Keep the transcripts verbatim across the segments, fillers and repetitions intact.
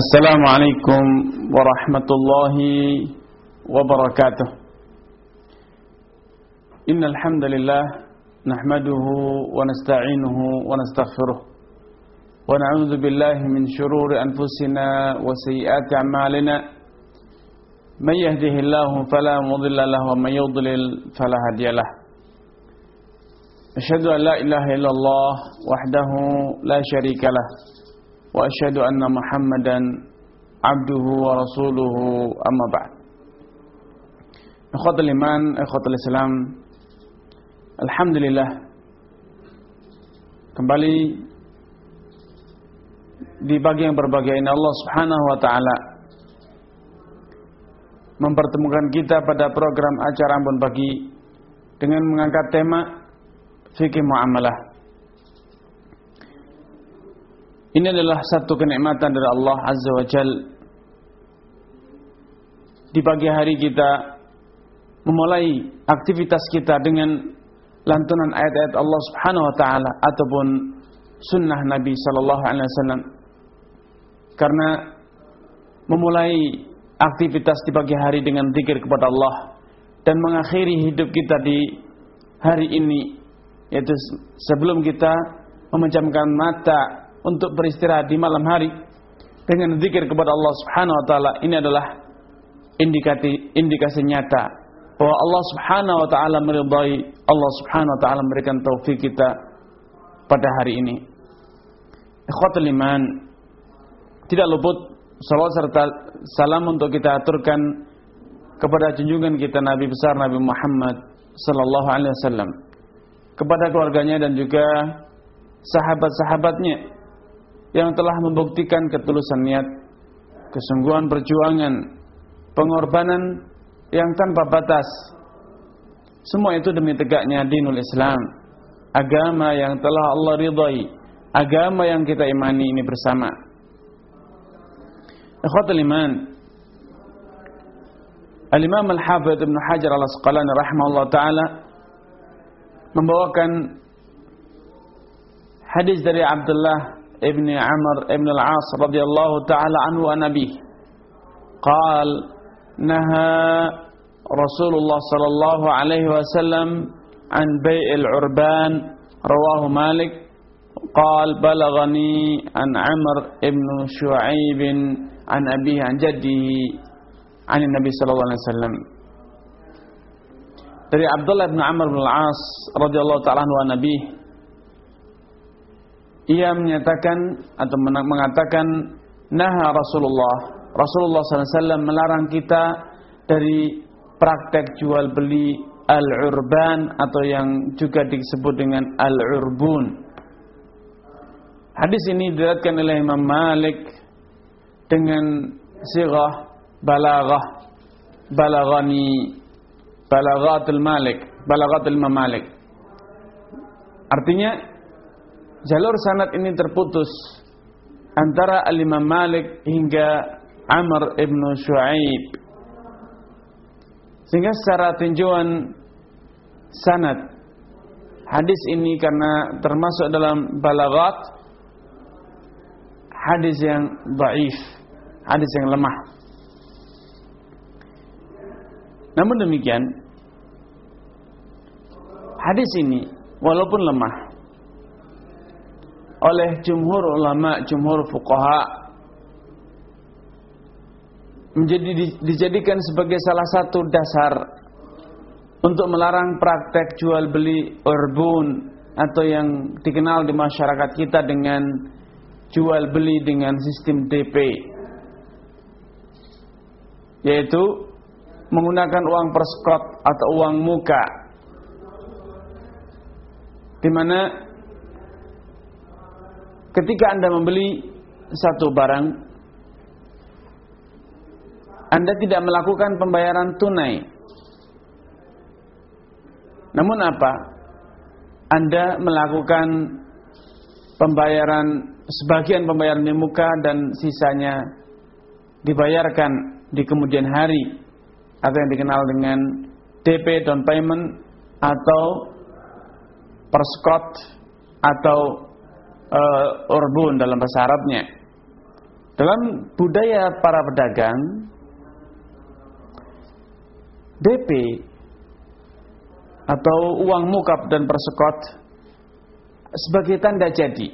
Assalamualaikum warahmatullahi wabarakatuh. Innal hamdalillah nahmaduhu wa nasta'inuhu wa nastaghfiruh wa na'udzu billahi min shururi anfusina wa sayyiati a'malina. May yahdihillahu fala mudilla lahu wa may yudlil fala hadiyalah. Asyhadu an la ilaha illallah wahdahu la syarika lah wa asyhadu anna Muhammadan abduhu wa rasuluhu, amma ba'd. Ikhwatul iman, ikhwatul Islam, alhamdulillah kembali di pagi yang berbahagia ini Allah Subhanahu wa taala mempertemukan kita pada program acara Ambon Pagi dengan mengangkat tema fikih muamalah. Ini adalah satu kenikmatan dari Allah Azza wa Jal. Di pagi hari kita memulai aktivitas kita dengan lantunan ayat-ayat Allah Subhanahu wa taala ataupun sunnah Nabi sallallahu alaihi wasallam. Karena memulai aktivitas di pagi hari dengan zikir kepada Allah dan mengakhiri hidup kita di hari ini, yaitu sebelum kita memejamkan mata untuk beristirahat di malam hari dengan zikir kepada Allah Subhanahu wa taala, ini adalah indikasi indikasi nyata bahwa Allah Subhanahu wa taala meridai, Allah Subhanahu wa taala memberikan taufik kita pada hari ini. Ikhwatul iman, tidak luput salawat serta salam untuk kita aturkan kepada junjungan kita Nabi besar Nabi Muhammad sallallahu alaihi wasallam, kepada keluarganya dan juga sahabat-sahabatnya yang telah membuktikan ketulusan niat, kesungguhan perjuangan, pengorbanan yang tanpa batas. Semua itu demi tegaknya dinul Islam, agama yang telah Allah ridai, agama yang kita imani ini bersama. Ikhwatul iman, Al-Imam Al-Hafidh Ibn Hajar Al-Asqalani rahimahullah ta'ala membawakan hadis dari Abdullah ibn Amr ibn al-As radhiyallahu ta'ala anhu an Nabi qal naha Rasulullah sallallahu alaihi wasallam an bai'il urban, rawahu Malik. Qal balaghani an Amr ibn Shu'aib an abihi an jaddihi an Nabi sallallahu alaihi wasallam. Dari Abdullah bin Amr bin al-As radhiyallahu ta'ala anhu an Nabi, ia menyatakan atau mengatakan naha Rasulullah Rasulullah sallallahu alaihi wasallam melarang kita dari praktek jual beli al-urban atau yang juga disebut dengan al-urbun. Hadis ini diriwayatkan oleh Imam Malik dengan sighah balaghah, balaghani, balaghatul Malik, balaghatul Imam Malik. Artinya jalur sanad ini terputus antara Al-Imam Malik hingga Amr ibn Shu'aib, sehingga secara tinjauan sanad hadis ini karena termasuk dalam balaghat, hadis yang dhaif, hadis yang lemah. Namun demikian, hadis ini walaupun lemah, oleh jumhur ulama, jumhur fuqaha menjadi dijadikan sebagai salah satu dasar untuk melarang praktek jual beli urbun atau yang dikenal di masyarakat kita dengan jual beli dengan sistem D P, yaitu menggunakan uang perskot atau uang muka, di mana ketika Anda membeli satu barang, Anda tidak melakukan pembayaran tunai. Namun apa? Anda melakukan pembayaran, sebagian pembayaran di muka dan sisanya dibayarkan di kemudian hari, atau yang dikenal dengan D P, down payment, atau perskot, atau uh, urbun dalam bahasa Arabnya. Dalam budaya para pedagang, D P atau uang mukab dan persekot sebagai tanda jadi.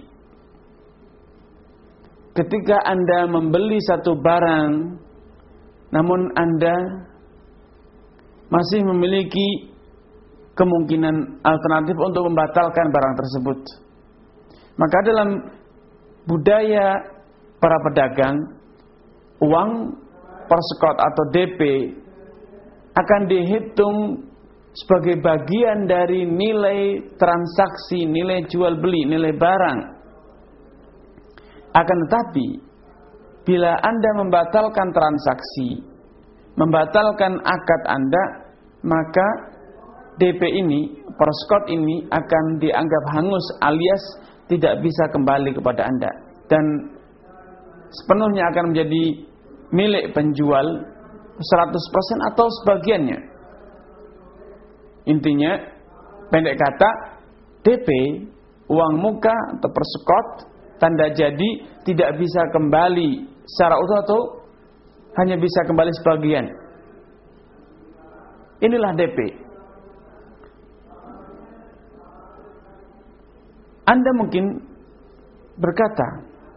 Ketika Anda membeli satu barang, namun Anda masih memiliki kemungkinan alternatif untuk membatalkan barang tersebut, maka dalam budaya para pedagang, uang persekot atau D P akan dihitung sebagai bagian dari nilai transaksi, nilai jual beli, nilai barang. Akan tetapi, bila Anda membatalkan transaksi, membatalkan akad Anda, maka D P ini, persekot ini akan dianggap hangus alias tidak bisa kembali kepada Anda. Dan sepenuhnya akan menjadi milik penjual seratus persen atau sebagiannya. Intinya, pendek kata, D P, uang muka atau persekot, tanda jadi tidak bisa kembali secara utuh atau hanya bisa kembali sebagian. Inilah D P. Anda mungkin berkata,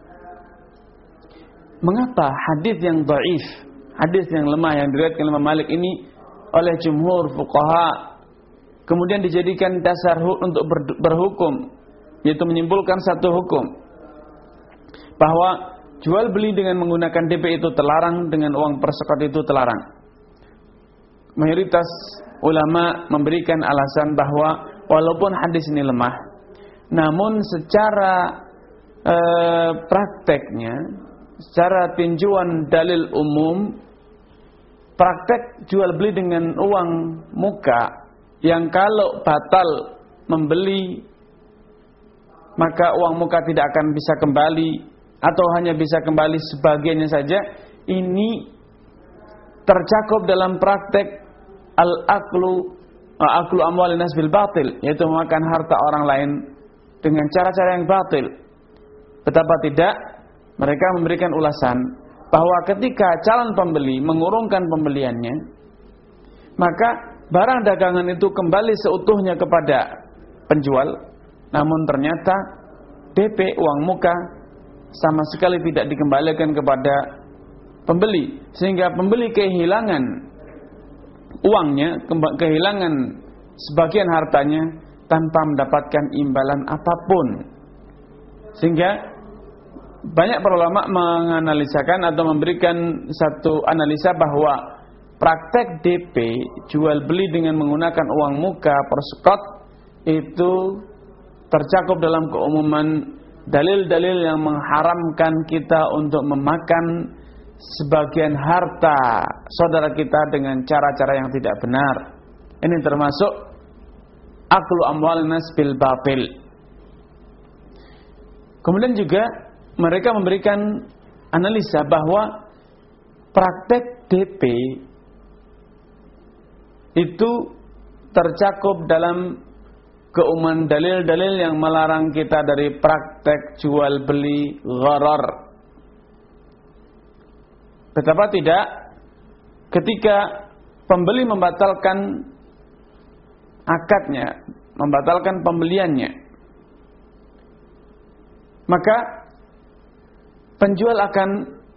mengapa hadis yang dhaif, hadis yang lemah yang diriwayatkan Imam Malik ini oleh jumhur fuqaha kemudian dijadikan dasar untuk berhukum, yaitu menyimpulkan satu hukum bahwa jual beli dengan menggunakan D P itu terlarang, dengan uang persekot itu terlarang. Mayoritas ulama memberikan alasan bahwa walaupun hadis ini lemah, namun secara e, prakteknya, secara tinjauan dalil umum, praktek jual beli dengan uang muka yang kalau batal membeli maka uang muka tidak akan bisa kembali atau hanya bisa kembali sebagiannya saja, ini tercakup dalam praktek al-aklu aklu amwalin nas bil batil, yaitu memakan harta orang lain dengan cara-cara yang batil. Betapa tidak, mereka memberikan ulasan bahwa ketika calon pembeli mengurungkan pembeliannya, maka barang dagangan itu kembali seutuhnya kepada penjual, namun ternyata D P uang muka sama sekali tidak dikembalikan kepada pembeli, sehingga pembeli kehilangan uangnya, kehilangan sebagian hartanya tanpa mendapatkan imbalan apapun. Sehingga banyak para ulama menganalisakan atau memberikan satu analisa bahwa praktek D P, jual beli dengan menggunakan uang muka persekot, itu tercakup dalam keumuman dalil-dalil yang mengharamkan kita untuk memakan sebagian harta saudara kita dengan cara-cara yang tidak benar. Ini termasuk aklu amwalin nas bil batil. Kemudian juga mereka memberikan analisa bahwa praktek D P itu tercakup dalam keumuman dalil-dalil yang melarang kita dari praktek jual beli gharar. Betapa tidak, ketika pembeli membatalkan akadnya, membatalkan pembeliannya, maka penjual akan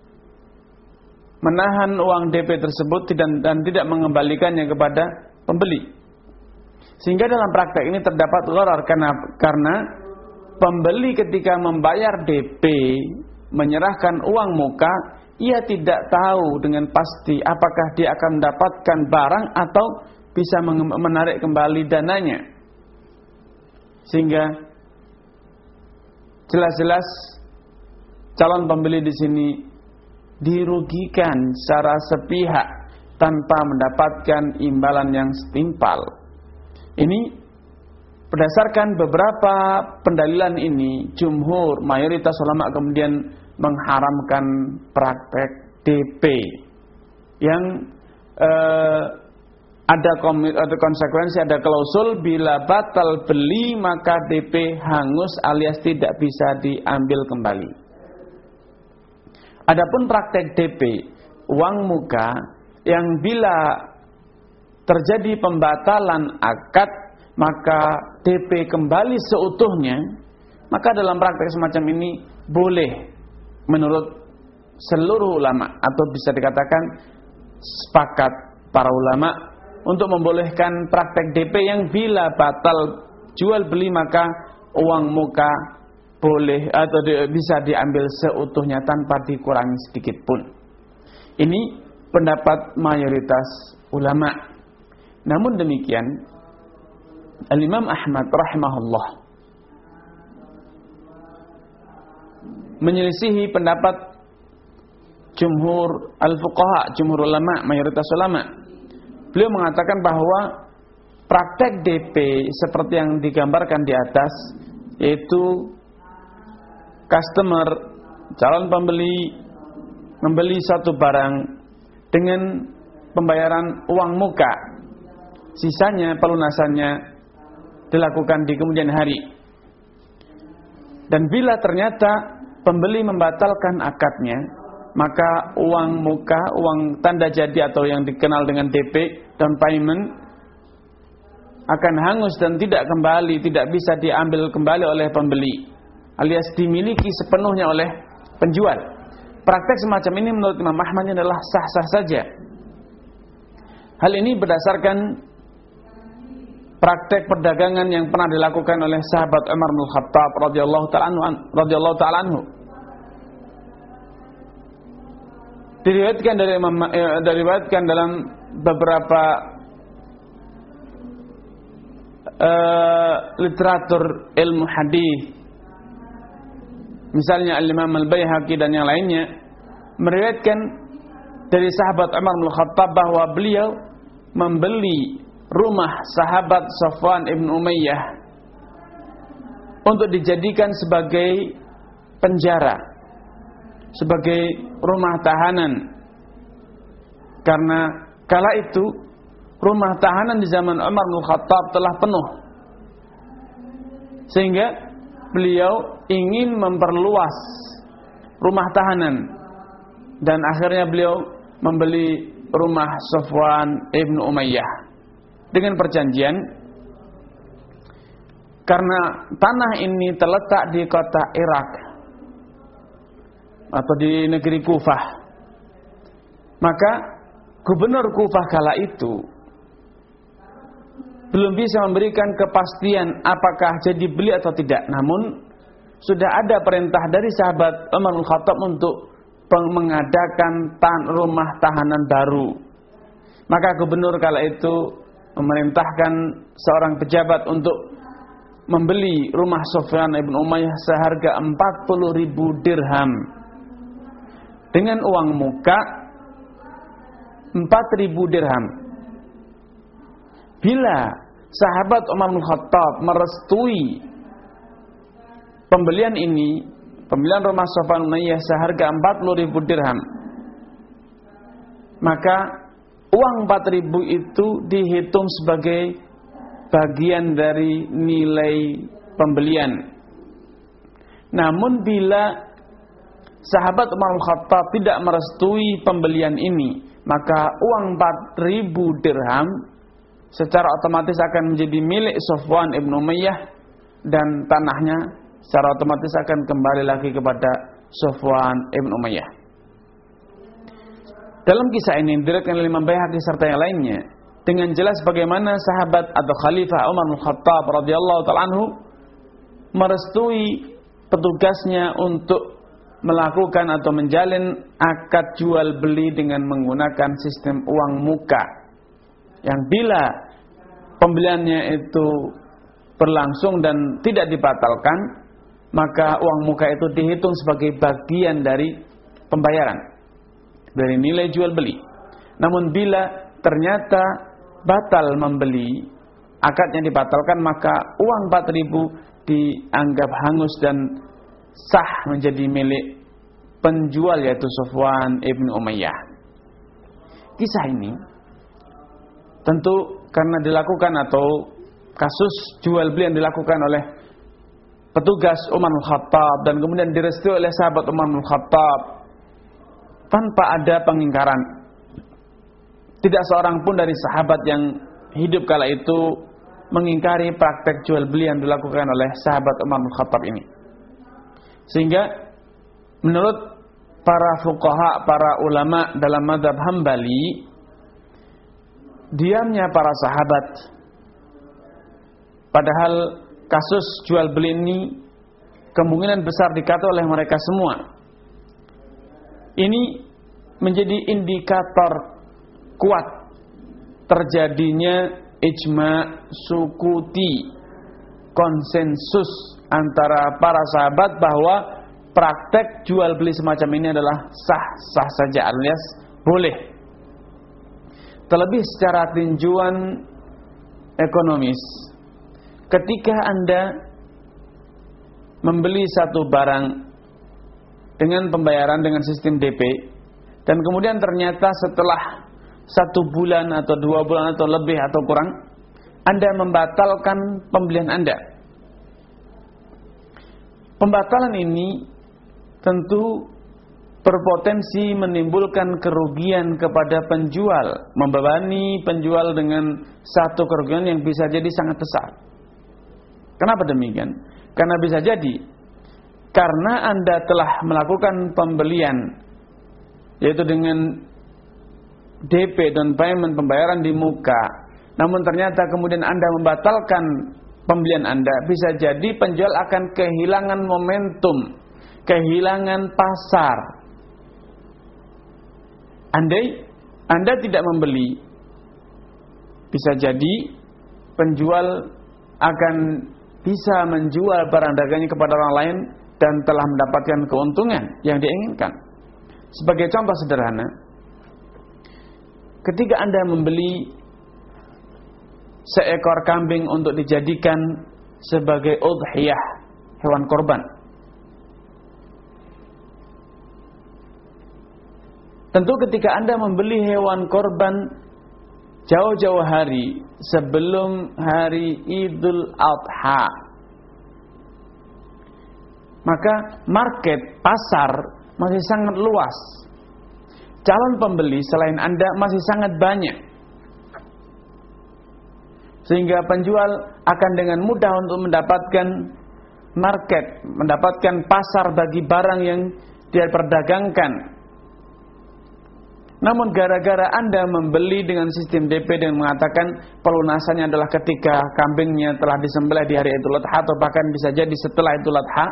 menahan uang D P tersebut dan, dan tidak mengembalikannya kepada pembeli. Sehingga dalam praktek ini terdapat gharar karena, karena pembeli ketika membayar D P, menyerahkan uang muka, ia tidak tahu dengan pasti apakah dia akan mendapatkan barang atau bisa menarik kembali dananya. Sehingga jelas-jelas calon pembeli di sini dirugikan secara sepihak tanpa mendapatkan imbalan yang setimpal. Ini berdasarkan beberapa pendalilan ini, jumhur, mayoritas ulama kemudian mengharamkan praktek D P yang eh, ada, ada konsekuensi, ada klausul, bila batal beli maka D P hangus alias tidak bisa diambil kembali. Adapun praktek D P, uang muka, yang bila terjadi pembatalan akad, maka D P kembali seutuhnya, maka dalam praktek semacam ini boleh menurut seluruh ulama, atau bisa dikatakan sepakat para ulama untuk membolehkan praktek D P yang bila batal jual beli maka uang muka boleh atau di, bisa diambil seutuhnya tanpa dikurangi sedikit pun. Ini pendapat mayoritas ulama. Namun demikian, Al-Imam Ahmad rahimahullah menyelisihi pendapat jumhur al-fuqaha, jumhur ulama, mayoritas ulama. Beliau mengatakan bahwa praktek D P seperti yang digambarkan di atas, yaitu customer, calon pembeli membeli satu barang dengan pembayaran uang muka, sisanya pelunasannya dilakukan di kemudian hari. Dan bila ternyata pembeli membatalkan akadnya, maka uang muka, uang tanda jadi atau yang dikenal dengan D P, down payment, akan hangus dan tidak kembali, tidak bisa diambil kembali oleh pembeli, alias dimiliki sepenuhnya oleh penjual. Praktek semacam ini menurut Imam Ahmad adalah sah-sah saja. Hal ini berdasarkan praktek perdagangan yang pernah dilakukan oleh sahabat Umar bin Khattab radhiyallahu ta'ala anhu, radhiyallahu ta'ala anhu. Diriwayatkan dari Imam, eh, diriwayatkan dalam beberapa eh, literatur ilmu hadis, misalnya Al-Imam Al-Baihaqi dan yang lainnya, meriwayatkan dari sahabat Umar bin Khattab bahwa beliau membeli rumah sahabat Safwan ibn Umayyah untuk dijadikan sebagai penjara, sebagai rumah tahanan, karena kala itu rumah tahanan di zaman Umar bin Khattab telah penuh, sehingga beliau ingin memperluas rumah tahanan, dan akhirnya beliau membeli rumah Safwan ibn Umayyah dengan perjanjian, karena tanah ini terletak di kota Irak atau di negeri Kufah, maka gubernur Kufah kala itu belum bisa memberikan kepastian apakah jadi beli atau tidak. Namun sudah ada perintah dari sahabat Umar bin Khattab untuk mengadakan tan rumah tahanan baru. Maka gubernur kala itu memerintahkan seorang pejabat untuk membeli rumah Sufyan ibn Umayyah seharga empat puluh ribu dirham dengan uang muka empat ribu dirham. Bila sahabat Umar bin Khattab merestui pembelian ini, pembelian rumah Sufyan ibn Umayyah seharga empat puluh ribu dirham, maka uang empat ribu itu dihitung sebagai bagian dari nilai pembelian. Namun bila sahabat Umar bin Khattab tidak merestui pembelian ini, maka uang empat ribu dirham secara otomatis akan menjadi milik Safwan ibn Umayyah, dan tanahnya secara otomatis akan kembali lagi kepada Safwan ibn Umayyah. Dalam kisah ini diriwayatkan oleh Imam Baihaqi serta yang lainnya dengan jelas bagaimana sahabat atau khalifah Umar bin Khattab radhiyallahu ta'ala anhu merestui petugasnya untuk melakukan atau menjalin akad jual beli dengan menggunakan sistem uang muka, yang bila pembeliannya itu berlangsung dan tidak dibatalkan, maka uang muka itu dihitung sebagai bagian dari pembayaran, dari nilai jual beli. Namun bila ternyata batal membeli, akadnya dibatalkan, maka uang empat ribu dianggap hangus dan sah menjadi milik penjual, yaitu Safwan ibn Umayyah. Kisah ini tentu karena dilakukan, atau kasus jual beli yang dilakukan oleh petugas Umar bin Khattab dan kemudian direstui oleh sahabat Umar bin Khattab, tanpa ada pengingkaran. Tidak seorang pun dari sahabat yang hidup kala itu mengingkari praktek jual beli yang dilakukan oleh sahabat Umar bin Khattab ini. Sehingga menurut para fuqaha, para ulama dalam mazhab Hambali, diamnya para sahabat, padahal kasus jual beli ini kemungkinan besar dikata oleh mereka semua, ini menjadi indikator kuat terjadinya ijma sukuti, konsensus antara para sahabat bahwa praktek jual beli semacam ini adalah sah-sah saja alias boleh. Terlebih secara tinjauan ekonomis, ketika Anda membeli satu barang dengan pembayaran dengan sistem D P, dan kemudian ternyata setelah satu bulan atau dua bulan atau lebih atau kurang, Anda membatalkan pembelian Anda. Pembatalan ini tentu berpotensi menimbulkan kerugian kepada penjual, membebani penjual dengan satu kerugian yang bisa jadi sangat besar. Kenapa demikian? Karena bisa jadi karena Anda telah melakukan pembelian, yaitu dengan D P dan payment pembayaran di muka, namun ternyata kemudian Anda membatalkan pembelian Anda, bisa jadi penjual akan kehilangan momentum, kehilangan pasar. Andai Anda tidak membeli, bisa jadi penjual akan bisa menjual barang dagangnya kepada orang lain dan telah mendapatkan keuntungan yang diinginkan. Sebagai contoh sederhana, ketika Anda membeli seekor kambing untuk dijadikan sebagai udhiyah, hewan korban, tentu ketika Anda membeli hewan korban jauh-jauh hari sebelum hari Idul Adha, maka market, pasar masih sangat luas. Calon pembeli selain Anda masih sangat banyak, sehingga penjual akan dengan mudah untuk mendapatkan market, mendapatkan pasar bagi barang yang dia perdagangkan. Namun gara-gara Anda membeli dengan sistem D P dan mengatakan pelunasannya adalah ketika kambingnya telah disembelih di hari Idul Adha atau bahkan bisa jadi setelah Idul Adha,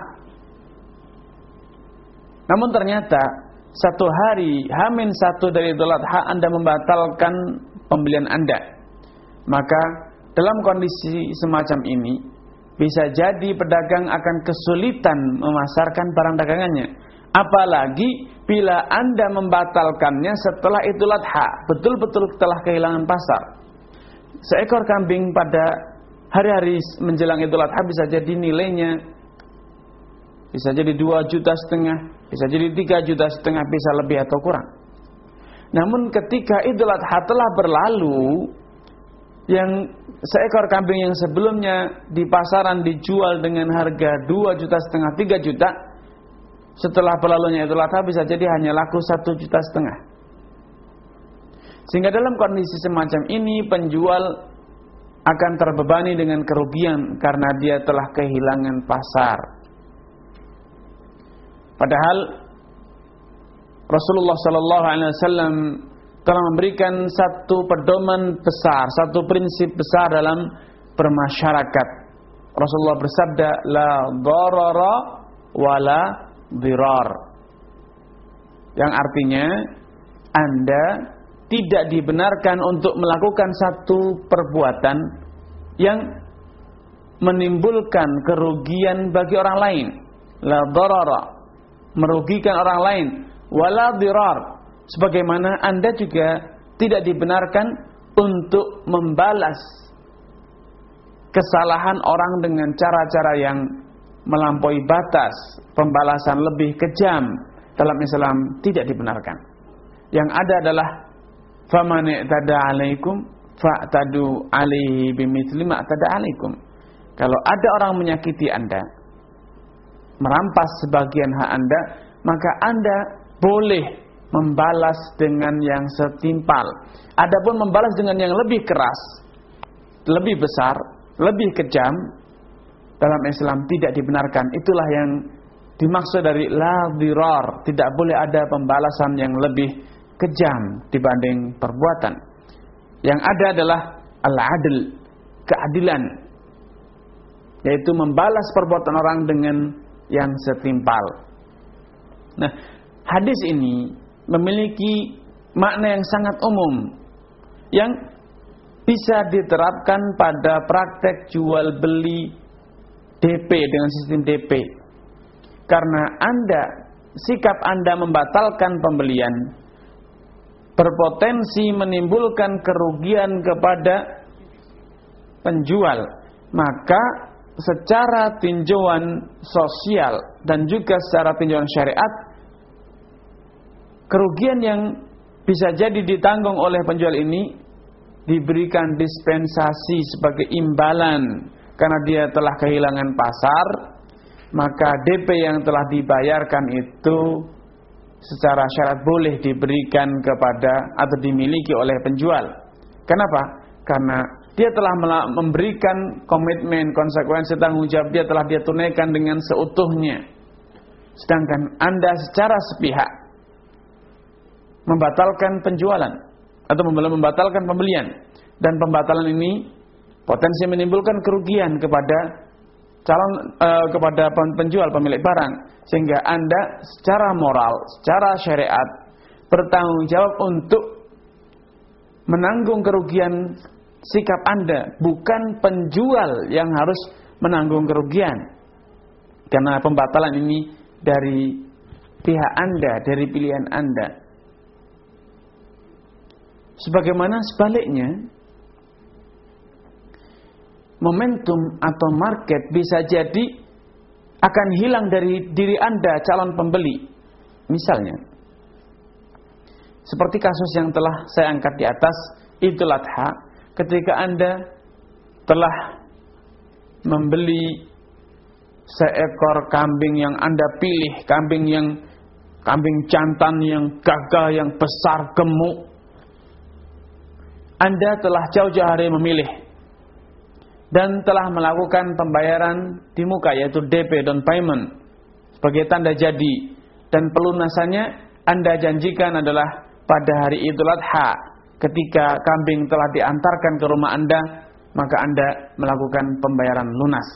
namun ternyata satu hari Hamin satu dari Idul Adha Anda membatalkan pembelian Anda, maka dalam kondisi semacam ini bisa jadi pedagang akan kesulitan memasarkan barang dagangannya. Apalagi bila Anda membatalkannya setelah Idul Adha, betul-betul telah kehilangan pasar. Seekor kambing pada hari-hari menjelang Idul Adha bisa jadi nilainya bisa jadi dua juta setengah, bisa jadi tiga juta setengah, bisa lebih atau kurang. Namun ketika Idul Adha telah berlalu, yang seekor kambing yang sebelumnya di pasaran dijual dengan harga dua juta setengah, tiga juta, setelah berlalunya Idul Adha bisa jadi hanya laku satu juta setengah. Sehingga dalam kondisi semacam ini penjual akan terbebani dengan kerugian karena dia telah kehilangan pasar. Padahal Rasulullah Sallallahu Alaihi Wasallam telah memberikan satu pedoman besar, satu prinsip besar dalam bermasyarakat. Rasulullah bersabda, la dharara wala dhirar, yang artinya Anda tidak dibenarkan untuk melakukan satu perbuatan yang menimbulkan kerugian bagi orang lain. La dharara, merugikan orang lain, wala dhirar, sebagaimana Anda juga tidak dibenarkan untuk membalas kesalahan orang dengan cara-cara yang melampaui batas, pembalasan lebih kejam. Dalam Islam tidak dibenarkan. Yang ada adalah faman i'tada 'alaikum fa'tadu 'alaihi bimithli ma i'tada 'alaikum. Kalau ada orang menyakiti Anda, merampas sebagian hak Anda, maka Anda boleh membalas dengan yang setimpal. Adapun membalas dengan yang lebih keras, lebih besar, lebih kejam, dalam Islam tidak dibenarkan. Itulah yang dimaksud dari la dirar. Tidak boleh ada pembalasan yang lebih kejam dibanding perbuatan. Yang ada adalah al-adl, keadilan, yaitu membalas perbuatan orang dengan yang setimpal. Nah, hadis ini memiliki makna yang sangat umum yang bisa diterapkan pada praktek jual beli D P dengan sistem D P. Karena Anda, sikap Anda membatalkan pembelian berpotensi menimbulkan kerugian kepada penjual, maka secara tinjauan sosial dan juga secara tinjauan syariat, kerugian yang bisa jadi ditanggung oleh penjual ini diberikan dispensasi sebagai imbalan karena dia telah kehilangan pasar. Maka D P yang telah dibayarkan itu secara syarat boleh diberikan kepada atau dimiliki oleh penjual. Kenapa? Karena dia telah memberikan komitmen, konsekuensi, tanggung jawab, dia telah dia tunaikan dengan seutuhnya. Sedangkan Anda secara sepihak membatalkan penjualan atau membatalkan pembelian, dan pembatalan ini potensi menimbulkan kerugian kepada calon uh, kepada penjual, pemilik barang, sehingga Anda secara moral, secara syariat bertanggung jawab untuk menanggung kerugian sikap Anda, bukan penjual yang harus menanggung kerugian. Karena pembatalan ini dari pihak Anda, dari pilihan Anda. Sebagaimana sebaliknya, momentum atau market bisa jadi akan hilang dari diri Anda, calon pembeli. Misalnya, seperti kasus yang telah saya angkat di atas, Idul Adha, ketika Anda telah membeli seekor kambing yang Anda pilih, kambing yang kambing jantan yang gagah, yang besar, gemuk, Anda telah jauh-jauh hari memilih dan telah melakukan pembayaran di muka, yaitu D P, down payment, sebagai tanda jadi, dan pelunasannya Anda janjikan adalah pada hari Idul Adha, ketika kambing telah diantarkan ke rumah Anda, maka Anda melakukan pembayaran lunas.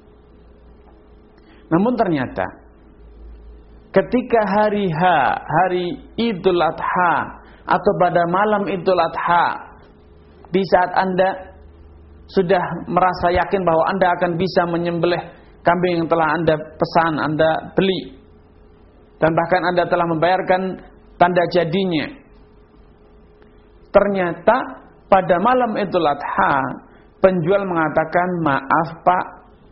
Namun ternyata ketika hari H, hari Idul Adha, atau pada malam Idul Adha, di saat Anda sudah merasa yakin bahwa Anda akan bisa menyembelih kambing yang telah Anda pesan, Anda beli, dan bahkan Anda telah membayarkan tanda jadinya, ternyata pada malam Idul Adha penjual mengatakan, maaf Pak,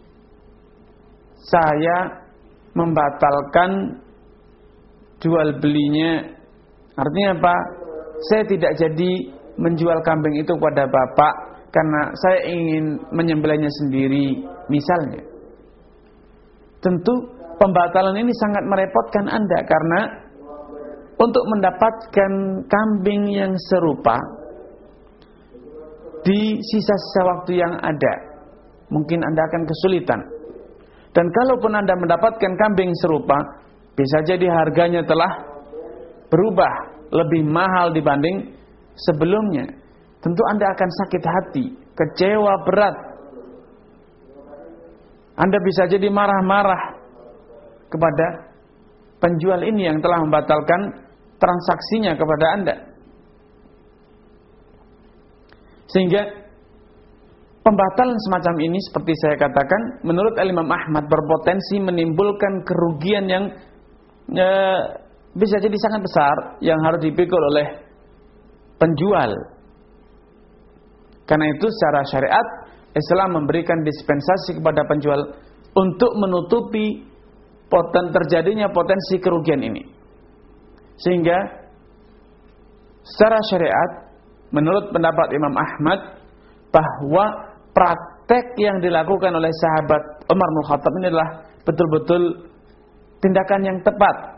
saya membatalkan jual belinya. Artinya apa? Saya tidak jadi menjual kambing itu kepada Bapak karena saya ingin menyembelihnya sendiri, misalnya. Tentu pembatalan ini sangat merepotkan Anda, karena untuk mendapatkan kambing yang serupa di sisa-sisa waktu yang ada, mungkin Anda akan kesulitan. Dan kalaupun Anda mendapatkan kambing serupa, bisa jadi harganya telah berubah, lebih mahal dibanding sebelumnya. Tentu Anda akan sakit hati, kecewa berat. Anda bisa jadi marah-marah kepada penjual ini yang telah membatalkan transaksinya kepada Anda. Sehingga pembatalan semacam ini, seperti saya katakan, menurut Imam Ahmad berpotensi menimbulkan kerugian yang e, bisa jadi sangat besar, yang harus dipikul oleh penjual. Karena itu secara syariat Islam memberikan dispensasi kepada penjual untuk menutupi poten terjadinya potensi kerugian ini. Sehingga secara syariat, menurut pendapat Imam Ahmad, bahwa praktek yang dilakukan oleh sahabat Umar bin Khattab ini adalah betul-betul tindakan yang tepat,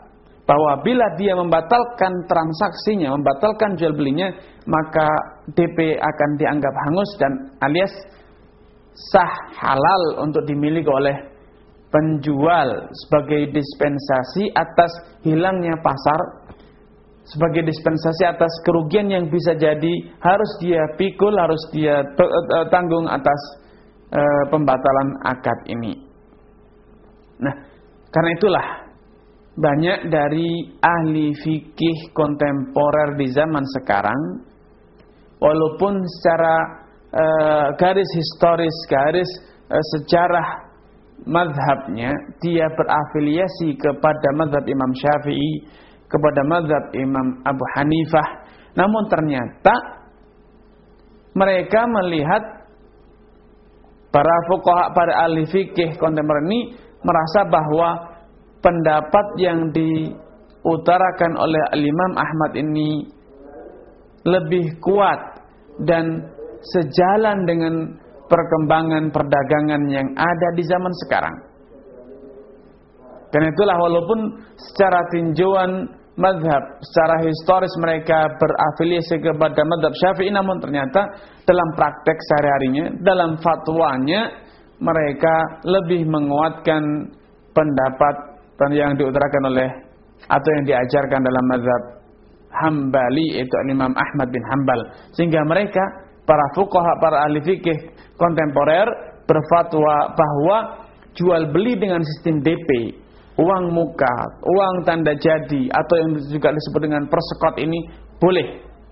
bahwa bila dia membatalkan transaksinya, membatalkan jual belinya, maka D P akan dianggap hangus dan alias sah, halal untuk dimiliki oleh penjual sebagai dispensasi atas hilangnya pasar, sebagai dispensasi atas kerugian yang bisa jadi harus dia pikul, harus dia tanggung atas e, pembatalan akad ini. Nah, karena itulah banyak dari ahli fikih kontemporer di zaman sekarang, walaupun secara e, garis historis, garis e, sejarah mazhabnya, dia berafiliasi kepada mazhab Imam Syafi'i, kepada mazhab Imam Abu Hanifah. Namun ternyata mereka melihat para fuqaha, para ahli fikih kontemporer ini merasa bahwa pendapat yang diutarakan oleh Imam Ahmad ini lebih kuat dan sejalan dengan perkembangan perdagangan yang ada di zaman sekarang. Karena itulah walaupun secara tinjauan mazhab, secara historis mereka berafiliasi kepada mazhab Syafi'i, namun ternyata dalam praktek sehari-harinya, dalam fatwanya, mereka lebih menguatkan pendapat yang diutarakan oleh atau yang diajarkan dalam mazhab Hambali, yaitu Imam Ahmad bin Hanbal. Sehingga mereka, para fuqaha, para ahli fikih kontemporer, berfatwa bahwa jual beli dengan sistem D P, uang muka, uang tanda jadi, atau yang juga disebut dengan persekot ini boleh.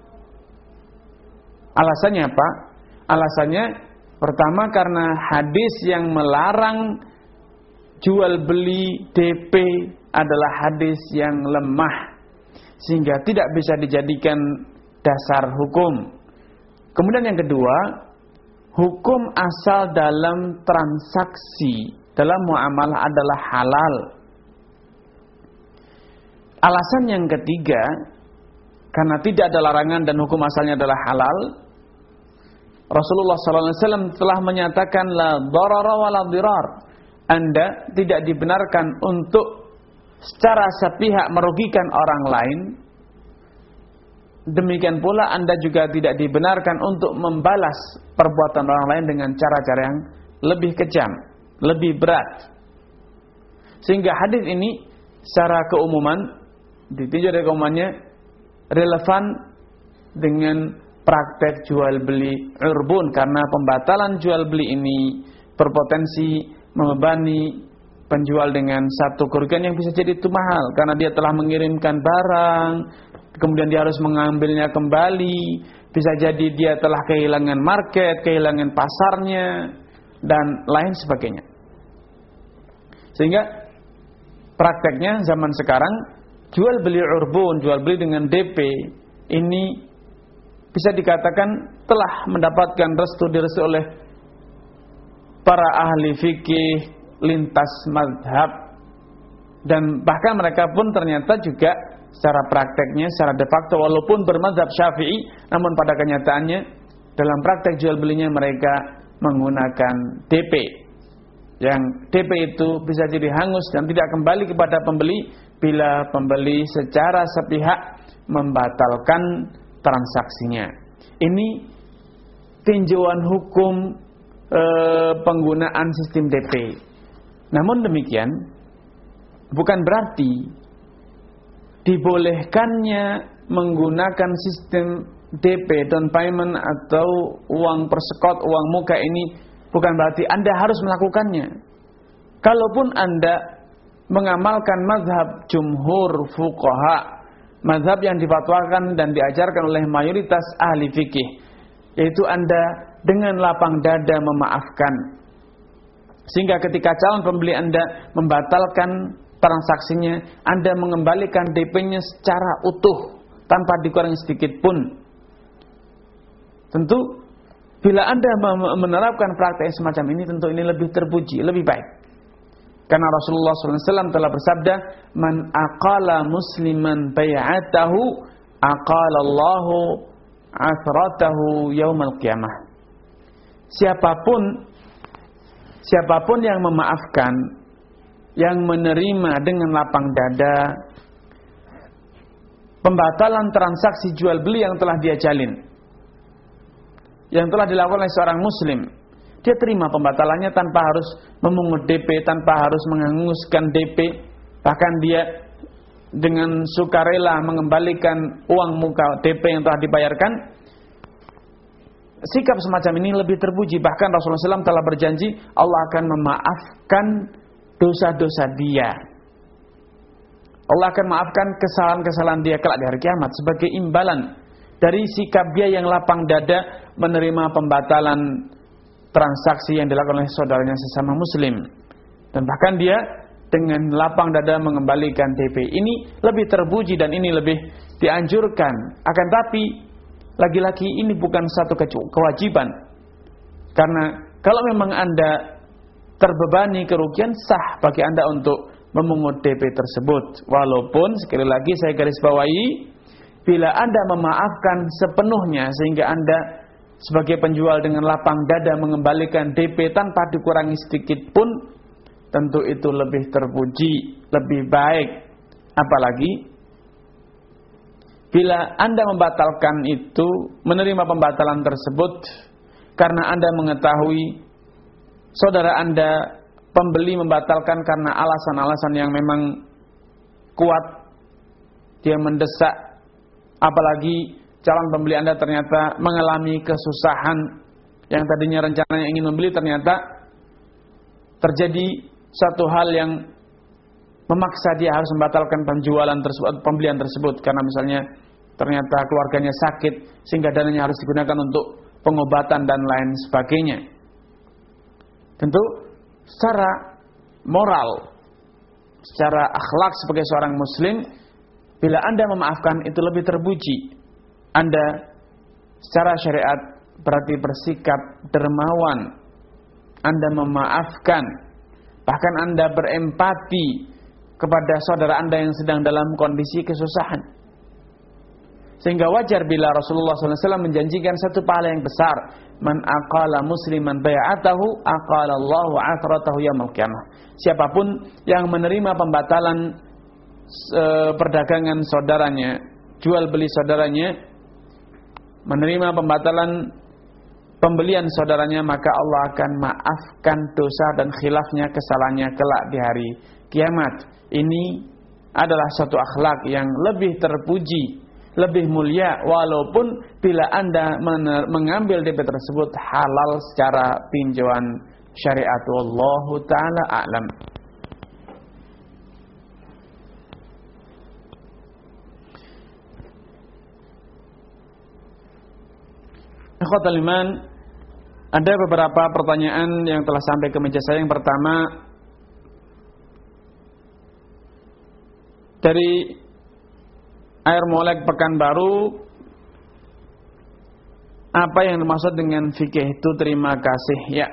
Alasannya apa? Alasannya pertama karena hadis yang melarang jual beli D P adalah hadis yang lemah, sehingga tidak bisa dijadikan dasar hukum. Kemudian yang kedua, hukum asal dalam transaksi, dalam muamalah adalah halal. Alasan yang ketiga, karena tidak ada larangan dan hukum asalnya adalah halal, Rasulullah sallallahu alaihi wasallam telah menyatakan la darara wa la dirar. Anda tidak dibenarkan untuk secara sepihak merugikan orang lain. Demikian pula Anda juga tidak dibenarkan untuk membalas perbuatan orang lain dengan cara-cara yang lebih kejam, lebih berat. Sehingga hadis ini secara keumuman, ditinjau dari keumumannya, relevan dengan praktek jual beli urbun, karena pembatalan jual beli ini berpotensi membebani penjual dengan satu kerugian yang bisa jadi itu mahal, karena dia telah mengirimkan barang, kemudian dia harus mengambilnya kembali, bisa jadi dia telah kehilangan market, kehilangan pasarnya, dan lain sebagainya. Sehingga prakteknya zaman sekarang jual beli urbun, jual beli dengan D P ini bisa dikatakan telah mendapatkan restu direstu oleh para ahli fikih lintas mazhab, dan bahkan mereka pun ternyata juga secara prakteknya, secara de facto walaupun bermazhab Syafi'i, namun pada kenyataannya dalam praktek jual belinya mereka menggunakan D P, yang D P itu bisa jadi hangus dan tidak kembali kepada pembeli bila pembeli secara sepihak membatalkan transaksinya. Ini tinjauan hukum e, penggunaan sistem D P. Namun demikian bukan berarti dibolehkannya menggunakan sistem D P, down payment atau uang persekot, uang muka ini bukan berarti Anda harus melakukannya. Kalaupun Anda mengamalkan mazhab jumhur fuqaha, mazhab yang difatwakan dan diajarkan oleh mayoritas ahli fikih, yaitu Anda dengan lapang dada memaafkan, sehingga ketika calon pembeli Anda membatalkan transaksinya, Anda mengembalikan D P-nya secara utuh tanpa dikurangi sedikit pun. Tentu bila Anda menerapkan praktek semacam ini, tentu ini lebih terpuji, lebih baik. Karena Rasulullah shallallahu alaihi wasallam telah bersabda, "Man aqala musliman bai'atahu, aqalallahu athratahu yaumal qiyamah." Siapapun siapapun yang memaafkan, yang menerima dengan lapang dada pembatalan transaksi jual beli yang telah dia jalin, yang telah dilakukan oleh seorang muslim. Dia terima pembatalannya tanpa harus memungut D P, tanpa harus menghanguskan D P. Bahkan dia dengan sukarela mengembalikan uang muka D P yang telah dibayarkan. Sikap semacam ini lebih terpuji. Bahkan Rasulullah shallallahu alaihi wasallam telah berjanji Allah akan memaafkan dosa-dosa dia. Allah akan maafkan kesalahan-kesalahan dia kelak di hari kiamat sebagai imbalan dari sikap dia yang lapang dada menerima pembatalan transaksi yang dilakukan oleh saudaranya sesama muslim. Dan bahkan dia dengan lapang dada mengembalikan D P. Ini lebih terpuji dan ini lebih dianjurkan. Akan tapi lagi-lagi ini bukan satu kewajiban. Karena kalau memang Anda terbebani kerugian, sah bagi Anda untuk memungut D P tersebut. Walaupun sekali lagi saya garis bawahi, bila Anda memaafkan sepenuhnya sehingga Anda sebagai penjual dengan lapang dada mengembalikan D P tanpa dikurangi sedikit pun, tentu itu lebih terpuji, lebih baik. Apalagi bila Anda membatalkan itu, menerima pembatalan tersebut karena Anda mengetahui saudara Anda pembeli membatalkan karena alasan-alasan yang memang kuat, dia mendesak, apalagi calon pembeli Anda ternyata mengalami kesusahan, yang tadinya rencananya ingin membeli ternyata terjadi satu hal yang memaksa dia harus membatalkan penjualan tersebut, pembelian tersebut, karena misalnya ternyata keluarganya sakit sehingga dananya harus digunakan untuk pengobatan dan lain sebagainya. Tentu secara moral, secara akhlak sebagai seorang muslim, bila Anda memaafkan itu lebih terpuji. Anda secara syariat berarti bersikap dermawan. Anda memaafkan, bahkan Anda berempati kepada saudara Anda yang sedang dalam kondisi kesusahan. Sehingga wajar bila Rasulullah shallallahu alaihi wasallam menjanjikan satu pahala yang besar. Man aqala musliman bai'atahu aqalallahu athratahu yaumil qiyamah. Siapapun yang menerima pembatalan e, perdagangan saudaranya, jual beli saudaranya, menerima pembatalan pembelian saudaranya, maka Allah akan maafkan dosa dan khilafnya, kesalahannya kelak di hari kiamat. Ini adalah satu akhlak yang lebih terpuji, lebih mulia, walaupun bila Anda mengambil D P tersebut halal secara tinjauan syariat. Wallahu ta'ala a'lam. Ikhwatal iman, ada beberapa pertanyaan yang telah sampai ke meja saya. Yang pertama dari Air Molek Pekanbaru, apa yang dimaksud dengan fikih itu? Terima kasih. Ya,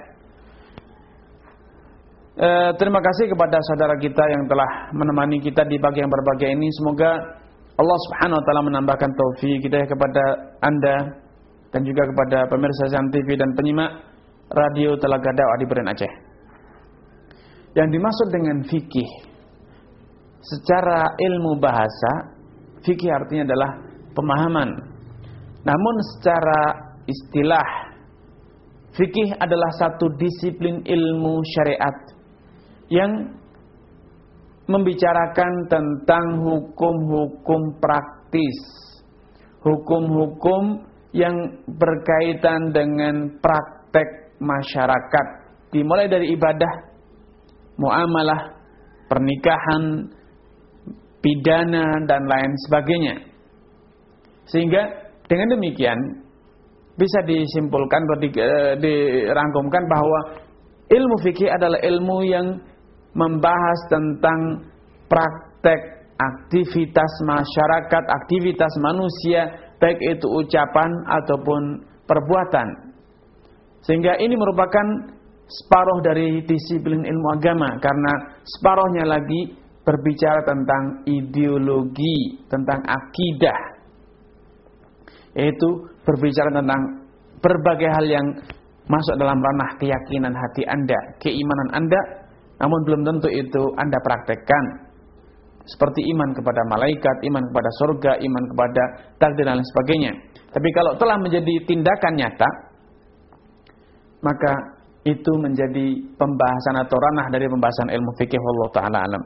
e, terima kasih kepada saudara kita yang telah menemani kita di pagi yang berbahagia ini. Semoga Allah Subhanahu Wa Taala menambahkan taufik kita kepada Anda dan juga kepada pemirsa Zam T V dan penyimak radio Telaga Dakwah di Beren Aceh. Yang dimaksud dengan fikih secara ilmu bahasa, fikih artinya adalah pemahaman. Namun secara istilah, fikih adalah satu disiplin ilmu syariat yang membicarakan tentang hukum-hukum praktis, hukum-hukum yang berkaitan dengan praktek masyarakat, dimulai dari ibadah, muamalah, pernikahan, pidana dan lain sebagainya. Sehingga dengan demikian bisa disimpulkan atau dirangkumkan bahwa ilmu fikih adalah ilmu yang membahas tentang praktek aktivitas masyarakat, aktivitas manusia, baik itu ucapan ataupun perbuatan. Sehingga ini merupakan separuh dari disiplin ilmu agama, karena separuhnya lagi berbicara tentang ideologi, tentang akidah, yaitu berbicara tentang berbagai hal yang masuk dalam ranah keyakinan hati Anda, keimanan Anda, namun belum tentu itu Anda praktekkan. seperti iman kepada malaikat, iman kepada surga, iman kepada takdir dan lain sebagainya. Tapi kalau telah menjadi tindakan nyata, maka itu menjadi pembahasan atau ranah dari pembahasan ilmu fikih. Wallahu taala alam.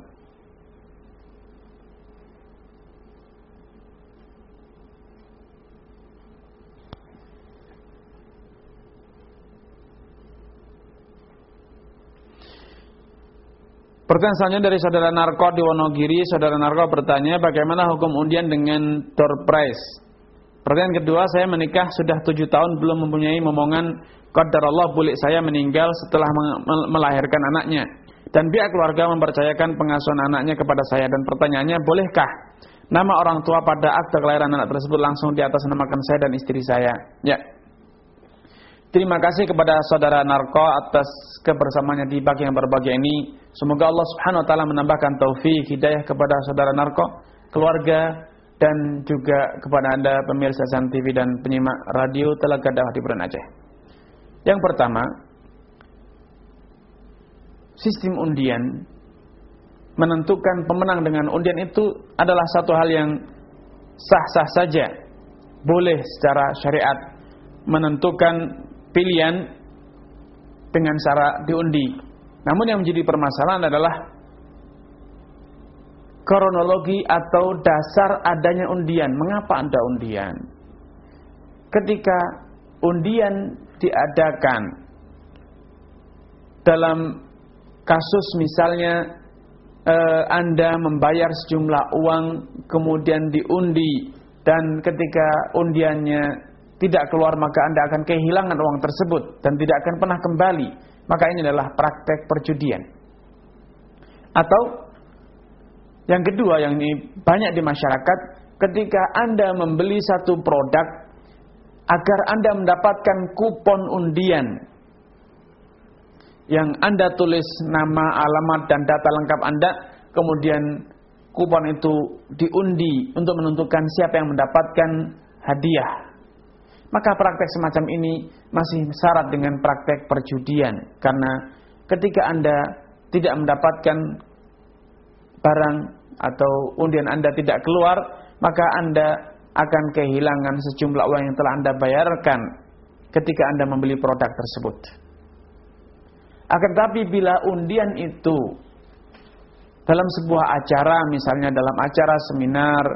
Pertanyaan selanjutnya dari saudara Narko di Wonogiri. Saudara Narko bertanya, bagaimana hukum undian dengan door prize? Pertanyaan kedua, saya menikah sudah tujuh tahun belum mempunyai momongan. Qadarullah bulik saya meninggal setelah melahirkan anaknya, dan pihak keluarga mempercayakan pengasuhan anaknya kepada saya. Dan pertanyaannya, bolehkah nama orang tua pada akte kelahiran anak tersebut langsung di atas namakan saya dan istri saya? Ya. Terima kasih kepada saudara Narko atas kebersamaannya di pagi yang berbahagia ini. Semoga Allah Subhanahu wa taala menambahkan taufik hidayah kepada saudara Narko, keluarga, dan juga kepada Anda pemirsa San T V dan penyimak radio Telaga Dakwah di Buran Aceh. Yang pertama, sistem undian, menentukan pemenang dengan undian itu adalah satu hal yang sah-sah saja. Boleh secara syariat menentukan pilihan dengan cara diundi. Namun yang menjadi permasalahan adalah kronologi atau dasar adanya undian. Mengapa ada undian? Ketika undian diadakan dalam kasus misalnya eh, Anda membayar sejumlah uang kemudian diundi, dan ketika undiannya tidak keluar maka Anda akan kehilangan uang tersebut dan tidak akan pernah kembali, maka ini adalah praktek perjudian. Atau yang kedua, yang ini banyak di masyarakat, ketika Anda membeli satu produk agar Anda mendapatkan kupon undian yang Anda tulis nama, alamat, dan data lengkap Anda, kemudian kupon itu diundi untuk menentukan siapa yang mendapatkan hadiah. Maka praktek semacam ini masih syarat dengan praktek perjudian. Karena ketika Anda tidak mendapatkan barang atau undian Anda tidak keluar, maka Anda akan kehilangan sejumlah uang yang telah Anda bayarkan ketika Anda membeli produk tersebut. Akan tetapi bila undian itu dalam sebuah acara, misalnya dalam acara seminar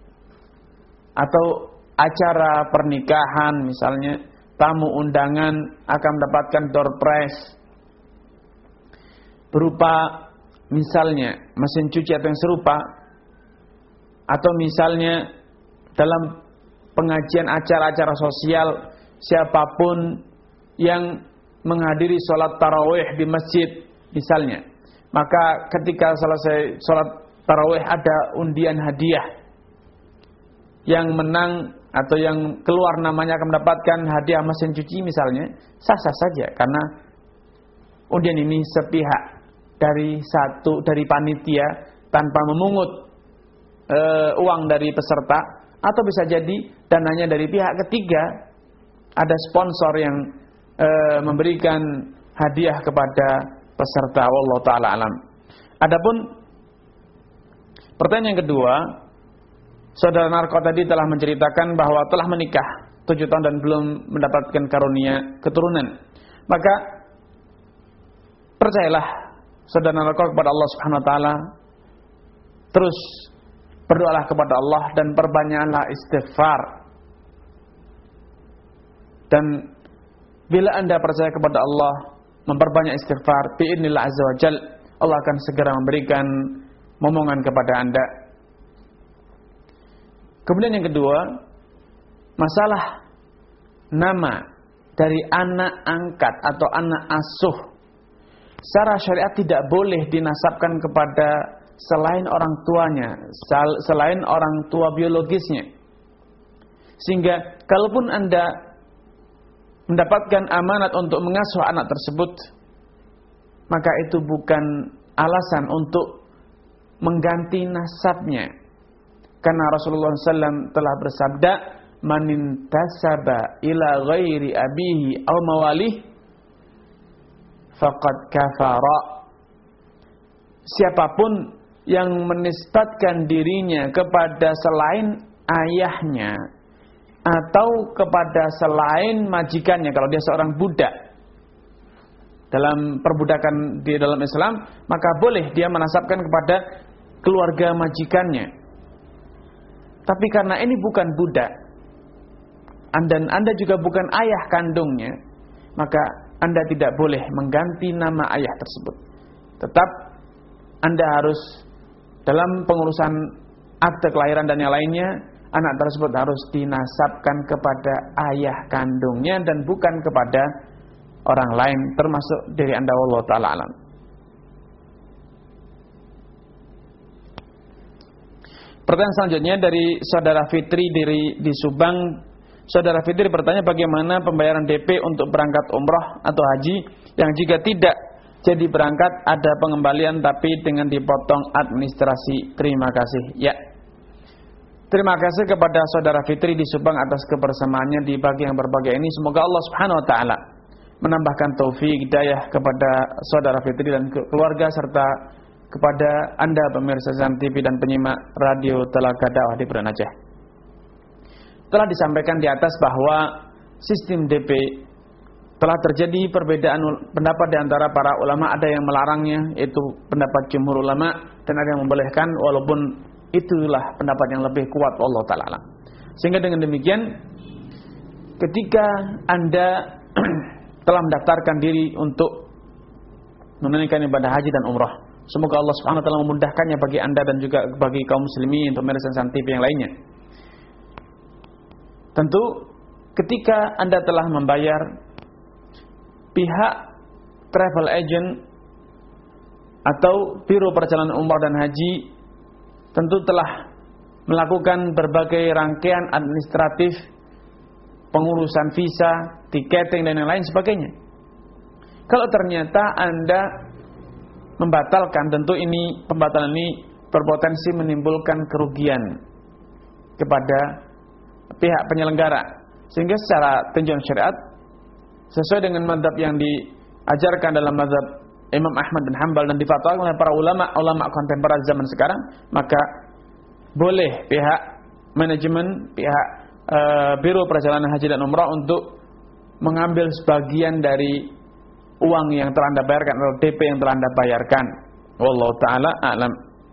atau acara pernikahan, misalnya tamu undangan akan mendapatkan door prize berupa misalnya mesin cuci atau yang serupa, atau misalnya dalam pengajian acara-acara sosial, siapapun yang menghadiri sholat tarawih di masjid misalnya, maka ketika selesai sholat tarawih ada undian hadiah, yang menang atau yang keluar namanya akan mendapatkan hadiah mesin cuci misalnya, sah-sah saja karena undian ini sepihak dari satu dari panitia tanpa memungut e, uang dari peserta, atau bisa jadi dananya dari pihak ketiga, ada sponsor yang e, memberikan hadiah kepada peserta. Wallahu taala alam. Adapun pertanyaan yang kedua, saudara Narko tadi telah menceritakan bahwa telah menikah tujuh tahun dan belum mendapatkan karunia keturunan. Maka percayalah saudara Narko kepada Allah Subhanahu wa taala, terus berdoalah kepada Allah dan perbanyaklah istighfar. Dan bila Anda percaya kepada Allah, memperbanyak istighfar, bi'idznillah azza wa jal, Allah akan segera memberikan momongan kepada Anda. Kemudian yang kedua, masalah nama dari anak angkat atau anak asuh. Secara syariat tidak boleh dinasabkan kepada selain orang tuanya, selain orang tua biologisnya. Sehingga kalaupun Anda mendapatkan amanat untuk mengasuh anak tersebut, maka itu bukan alasan untuk mengganti nasabnya. Karena Rasulullah shallallahu alaihi wasallam telah bersabda, "Manintasaba ila ghairi abihi aw mawalih faqad kafara." Siapapun yang menisbatkan dirinya kepada selain ayahnya atau kepada selain majikannya, kalau dia seorang budak dalam perbudakan di dalam Islam, maka boleh dia menasabkan kepada keluarga majikannya. Tapi karena ini bukan budak, dan Anda juga bukan ayah kandungnya, maka Anda tidak boleh mengganti nama ayah tersebut. Tetap Anda harus dalam pengurusan akte kelahiran dan yang lainnya, anak tersebut harus dinasabkan kepada ayah kandungnya dan bukan kepada orang lain, termasuk dari Anda, wallahu ta'ala alam. Pertanyaan selanjutnya dari saudara Fitri dari di Subang. Saudara Fitri bertanya, bagaimana pembayaran D P untuk berangkat umrah atau haji yang jika tidak jadi berangkat ada pengembalian tapi dengan dipotong administrasi. Terima kasih. Ya. Terima kasih kepada saudara Fitri di Subang atas kebersamaannya di pagi yang berbahagia ini. Semoga Allah Subhanahu wa taala menambahkan taufik hidayah kepada saudara Fitri dan keluarga serta kepada Anda pemirsa Zan T V dan penyimak radio Telaga Dakwah di Banda Aceh. Telah disampaikan di atas bahwa sistem D P telah terjadi perbedaan pendapat di antara para ulama. Ada yang melarangnya, yaitu pendapat jumhur ulama, dan ada yang membolehkan, walaupun itulah pendapat yang lebih kuat Allah Ta'ala. Sehingga dengan demikian, ketika Anda telah mendaftarkan diri untuk menunaikan ibadah haji dan umrah, semoga Allah Subhanahu wa taala memudahkannya bagi Anda dan juga bagi kaum muslimin untuk pemirsa Zan T V yang lainnya. Tentu ketika Anda telah membayar, pihak travel agent atau biro perjalanan umrah dan haji tentu telah melakukan berbagai rangkaian administratif, pengurusan visa, tiketing dan yang lain sebagainya. Kalau ternyata Anda membatalkan, tentu ini pembatalan ini berpotensi menimbulkan kerugian kepada pihak penyelenggara, sehingga secara tinjauan syariat sesuai dengan mazhab yang diajarkan dalam mazhab Imam Ahmad bin Hanbal dan difatwakan oleh para ulama ulama kontemporer zaman sekarang, maka boleh pihak manajemen, pihak e, biro perjalanan haji dan umrah untuk mengambil sebagian dari uang yang telah Anda bayarkan atau D P yang telah Anda bayarkan. Wallahu taala a'lam.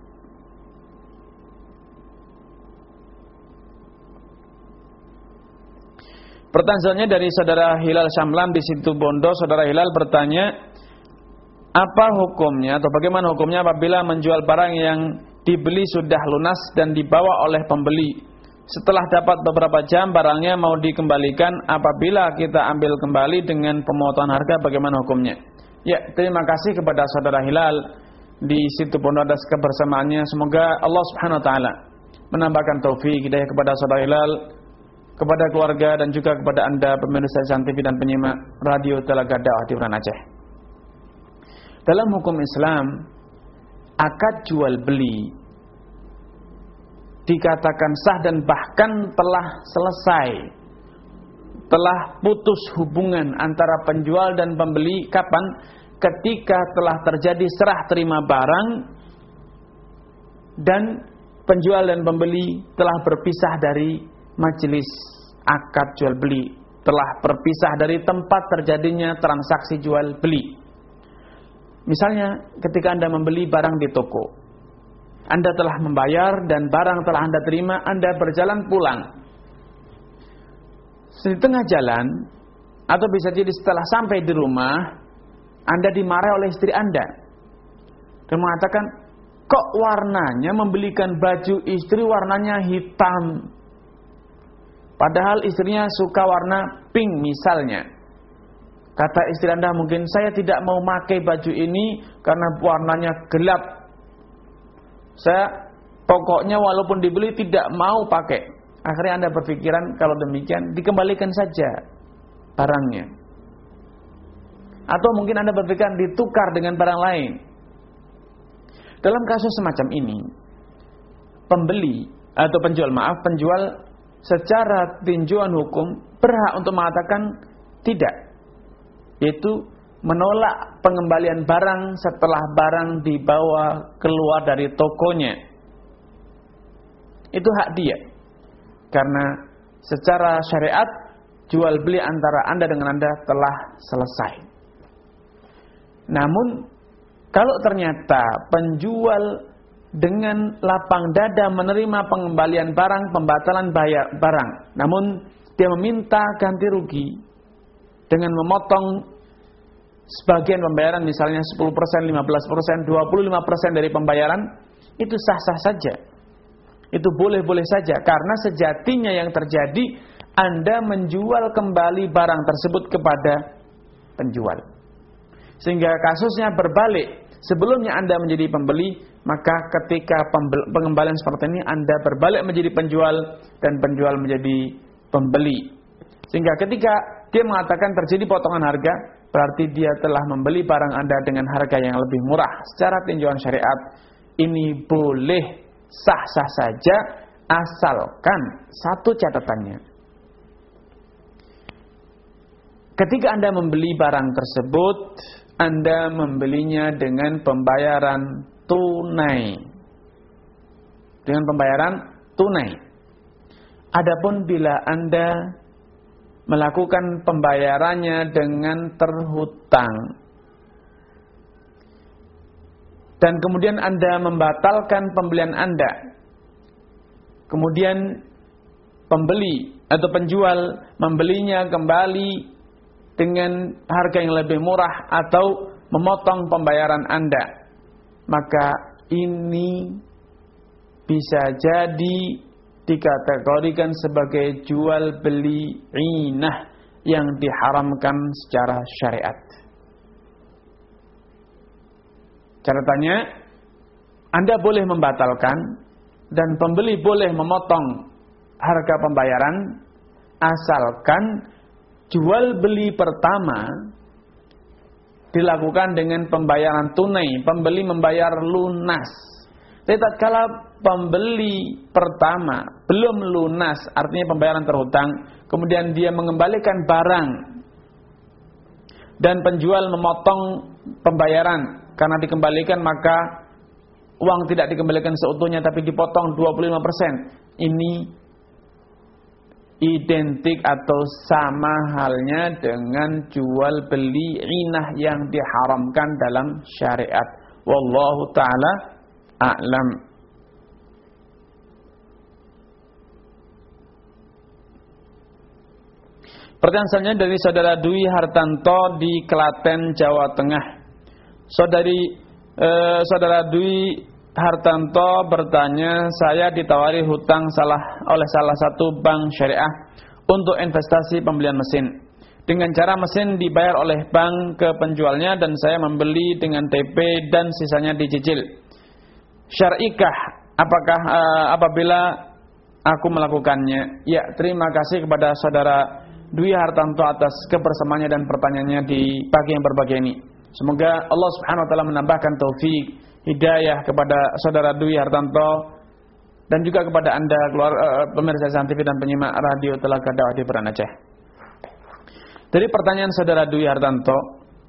Pertanyaan selanjutnya dari saudara Hilal Syamlan di Situ Bondo. Saudara Hilal bertanya, apa hukumnya atau bagaimana hukumnya apabila menjual barang yang dibeli sudah lunas dan dibawa oleh pembeli, setelah dapat beberapa jam barangnya mau dikembalikan, apabila kita ambil kembali dengan pemotongan harga, bagaimana hukumnya? Ya, terima kasih kepada saudara Hilal di Situ Bondo atas kebersamaannya. Semoga Allah Subhanahu wa taala menambahkan taufik hidayah kepada saudara Hilal, kepada keluarga dan juga kepada Anda pemirsa Zan T V dan penyimak radio Telaga Dakwah di Banda Aceh. Dalam hukum Islam, akad jual beli dikatakan sah dan bahkan telah selesai, telah putus hubungan antara penjual dan pembeli kapan? Ketika telah terjadi serah terima barang dan penjual dan pembeli telah berpisah dari majelis akad jual beli, telah berpisah dari tempat terjadinya transaksi jual beli. Misalnya ketika Anda membeli barang di toko, Anda telah membayar dan barang telah Anda terima, Anda berjalan pulang. Di tengah jalan atau bisa jadi setelah sampai di rumah, Anda dimarahi oleh istri Anda dan mengatakan, kok warnanya membelikan baju istri warnanya hitam, padahal istrinya suka warna pink misalnya. Kata istri Anda mungkin, saya tidak mau pakai baju ini karena warnanya gelap. Saya pokoknya walaupun dibeli tidak mau pakai. Akhirnya Anda berpikiran kalau demikian dikembalikan saja barangnya. Atau mungkin Anda berpikiran ditukar dengan barang lain. Dalam kasus semacam ini, pembeli atau penjual, maaf, penjual secara tinjauan hukum berhak untuk mengatakan tidak. Yaitu menolak pengembalian barang setelah barang dibawa keluar dari tokonya. Itu hak dia. Karena secara syariat jual beli antara Anda dengan Anda telah selesai. Namun kalau ternyata penjual dengan lapang dada menerima pengembalian barang, pembatalan bayar barang, namun dia meminta ganti rugi dengan memotong sebagian pembayaran, misalnya sepuluh persen, lima belas persen, dua puluh lima persen dari pembayaran, itu sah-sah saja. Itu boleh-boleh saja, karena sejatinya yang terjadi Anda menjual kembali barang tersebut kepada penjual. Sehingga kasusnya berbalik. Sebelumnya Anda menjadi pembeli, maka ketika pengembalian seperti ini Anda berbalik menjadi penjual dan penjual menjadi pembeli. Sehingga ketika dia mengatakan terjadi potongan harga, berarti dia telah membeli barang Anda dengan harga yang lebih murah. Secara tinjauan syariat ini boleh, sah-sah saja, asalkan satu catatannya. Ketika Anda membeli barang tersebut, Anda membelinya dengan pembayaran tunai. Dengan pembayaran tunai. Adapun bila Anda melakukan pembayarannya dengan terhutang, dan kemudian Anda membatalkan pembelian Anda, kemudian pembeli atau penjual membelinya kembali dengan harga yang lebih murah atau memotong pembayaran Anda, maka ini bisa jadi dikategorikan sebagai jual beli inah yang diharamkan secara syariat. Catatannya, Anda boleh membatalkan dan pembeli boleh memotong harga pembayaran asalkan jual beli pertama dilakukan dengan pembayaran tunai, pembeli membayar lunas. Tapi tatkala pembeli pertama belum lunas, artinya pembayaran terhutang, kemudian dia mengembalikan barang dan penjual memotong pembayaran karena dikembalikan, maka uang tidak dikembalikan seutuhnya tapi dipotong dua puluh lima persen. Ini identik atau sama halnya dengan jual beli inah yang diharamkan dalam syariat. Wallahu ta'ala a'lam. Pertanyaan selanjutnya dari saudara Dwi Hartanto di Klaten, Jawa Tengah. Saudari eh, saudara Dwi Hartanto bertanya, saya ditawari hutang salah oleh salah satu bank syariah untuk investasi pembelian mesin. Dengan cara mesin dibayar oleh bank ke penjualnya dan saya membeli dengan T P dan sisanya dicicil. Syar'ikah apakah uh, apabila aku melakukannya? Ya, terima kasih kepada saudara Dwi Hartanto atas kebersamaannya dan pertanyaannya di pagi yang berbahagia ini. Semoga Allah Subhanahu wa taala menambahkan taufik, hidayah kepada saudara Dwi Hartanto dan juga kepada Anda keluar uh, pemirsa T V dan penyimak radio Telaga Dakwah di Peran Aceh. Dari pertanyaan saudara Dwi Hartanto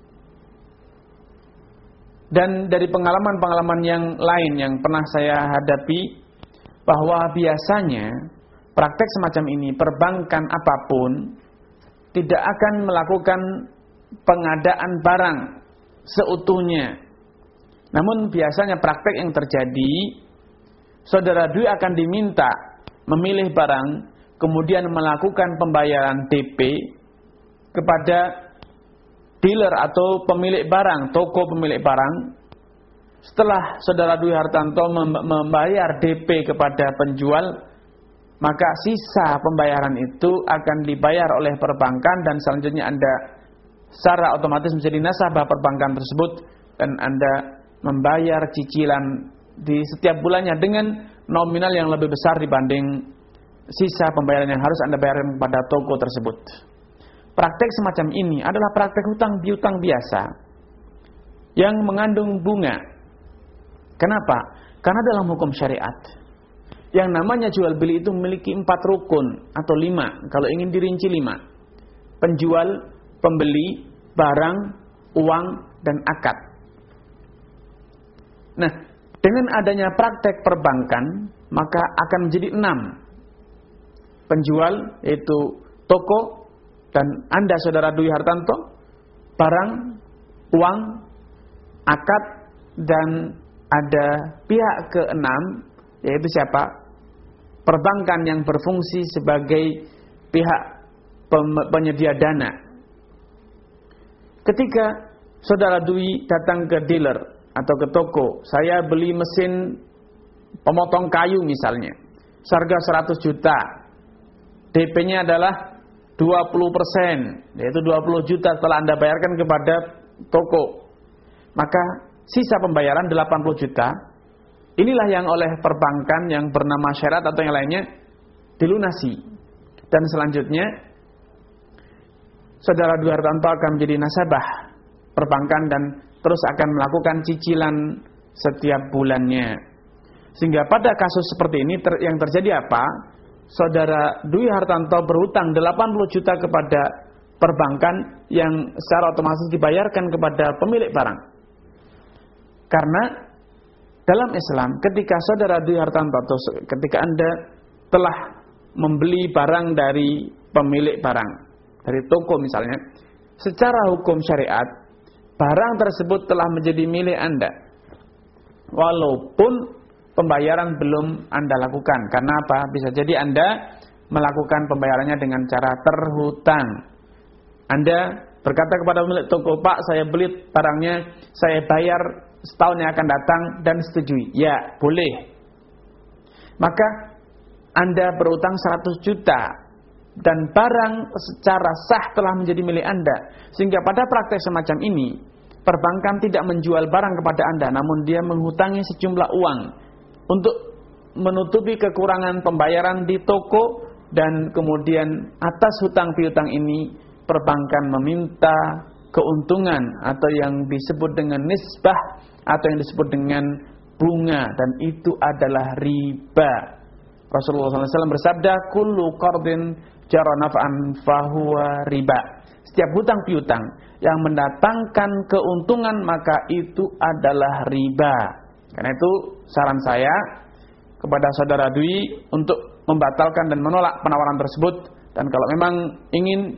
dan dari pengalaman-pengalaman yang lain yang pernah saya hadapi, bahwa biasanya praktek semacam ini perbankan apapun tidak akan melakukan pengadaan barang seutuhnya. Namun biasanya praktek yang terjadi, saudara Dwi akan diminta memilih barang, kemudian melakukan pembayaran D P kepada dealer atau pemilik barang, toko pemilik barang. Setelah saudara Dwi Hartanto membayar D P kepada penjual, maka sisa pembayaran itu akan dibayar oleh perbankan dan selanjutnya Anda secara otomatis menjadi nasabah perbankan tersebut dan Anda membayar cicilan di setiap bulannya dengan nominal yang lebih besar dibanding sisa pembayaran yang harus Anda bayarkan kepada toko tersebut. Praktek semacam ini adalah praktek hutang piutang biasa yang mengandung bunga. Kenapa? Karena dalam hukum syariat yang namanya jual beli itu memiliki empat rukun atau lima, kalau ingin dirinci lima. Penjual, pembeli, barang, uang, dan akad. Nah, dengan adanya praktek perbankan, maka akan menjadi enam. Penjual, yaitu toko, dan Anda, Saudara Dwi Hartanto, barang, uang, akad, dan ada pihak keenam, yaitu siapa? Perbankan yang berfungsi sebagai pihak penyedia dana. Ketika Saudara Dwi datang ke dealer atau ke toko, saya beli mesin pemotong kayu misalnya, seharga seratus juta, D P-nya adalah dua puluh persen, yaitu dua puluh juta setelah Anda bayarkan kepada toko. Maka sisa pembayaran delapan puluh juta, inilah yang oleh perbankan yang bernama syarat atau yang lainnya dilunasi. Dan selanjutnya Saudara Dwi Hartanto akan menjadi nasabah perbankan dan terus akan melakukan cicilan setiap bulannya. Sehingga pada kasus seperti ini ter, yang terjadi apa? Saudara Dwi Hartanto berhutang delapan puluh juta kepada perbankan yang secara otomatis dibayarkan kepada pemilik barang. Karena dalam Islam, ketika Saudara Dwi Hartanto atau ketika Anda telah membeli barang dari pemilik barang, dari toko misalnya, secara hukum syariat, barang tersebut telah menjadi milik Anda. Walaupun pembayaran belum Anda lakukan. Karena apa? Bisa jadi Anda melakukan pembayarannya dengan cara terhutang. Anda berkata kepada pemilik toko, Pak, saya beli barangnya, saya bayar setahun yang akan datang dan setujui. Ya, boleh. Maka Anda berutang seratus juta dan barang secara sah telah menjadi milik Anda. Sehingga pada praktek semacam ini, perbankan tidak menjual barang kepada Anda, namun dia menghutangi sejumlah uang untuk menutupi kekurangan pembayaran di toko, dan kemudian atas hutang piutang ini perbankan meminta keuntungan atau yang disebut dengan nisbah atau yang disebut dengan bunga, dan itu adalah riba. Rasulullah shallallahu alaihi wasallam bersabda, kullu qardin jara naf'an fahuwa riba. Setiap hutang piutang yang mendatangkan keuntungan maka itu adalah riba. Karena itu saran saya kepada Saudara Dwi untuk membatalkan dan menolak penawaran tersebut. Dan kalau memang ingin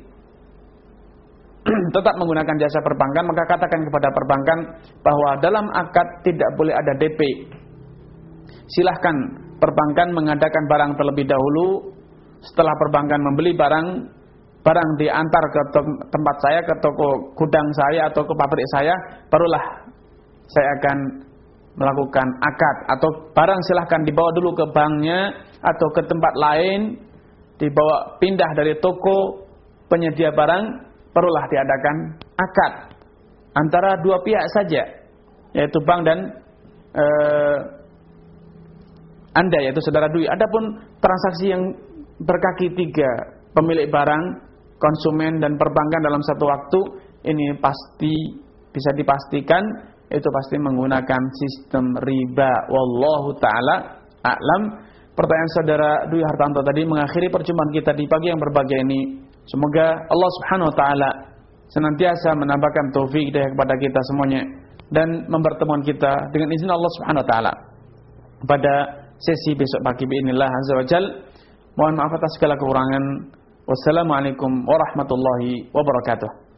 tetap menggunakan jasa perbankan, maka katakan kepada perbankan bahwa dalam akad tidak boleh ada D P. Silahkan perbankan mengadakan barang terlebih dahulu. Setelah perbankan membeli barang, barang diantar ke tempat saya, ke toko gudang saya atau ke pabrik saya, barulah saya akan melakukan akad. Atau barang silahkan dibawa dulu ke banknya atau ke tempat lain, dibawa pindah dari toko penyedia barang, barulah diadakan akad antara dua pihak saja, yaitu bank dan eh, Anda, yaitu Saudara Dwi. Adapun transaksi yang berkaki tiga, pemilik barang, konsumen, dan perbankan dalam satu waktu, ini pasti bisa dipastikan itu pasti menggunakan sistem riba. Wallahu ta'ala a'lam. Pertanyaan Saudara Dwi Hartanto tadi mengakhiri perjumpaan kita di pagi yang berbahagia ini. Semoga Allah Subhanahu wa taala senantiasa menambahkan taufik hidayah kepada kita semuanya dan mempertemukan kita dengan izin Allah Subhanahu wa taala pada sesi besok pagi biidznillah azza wajal. Mohon maaf atas segala kekurangan. Wassalamualaikum warahmatullahi wabarakatuh.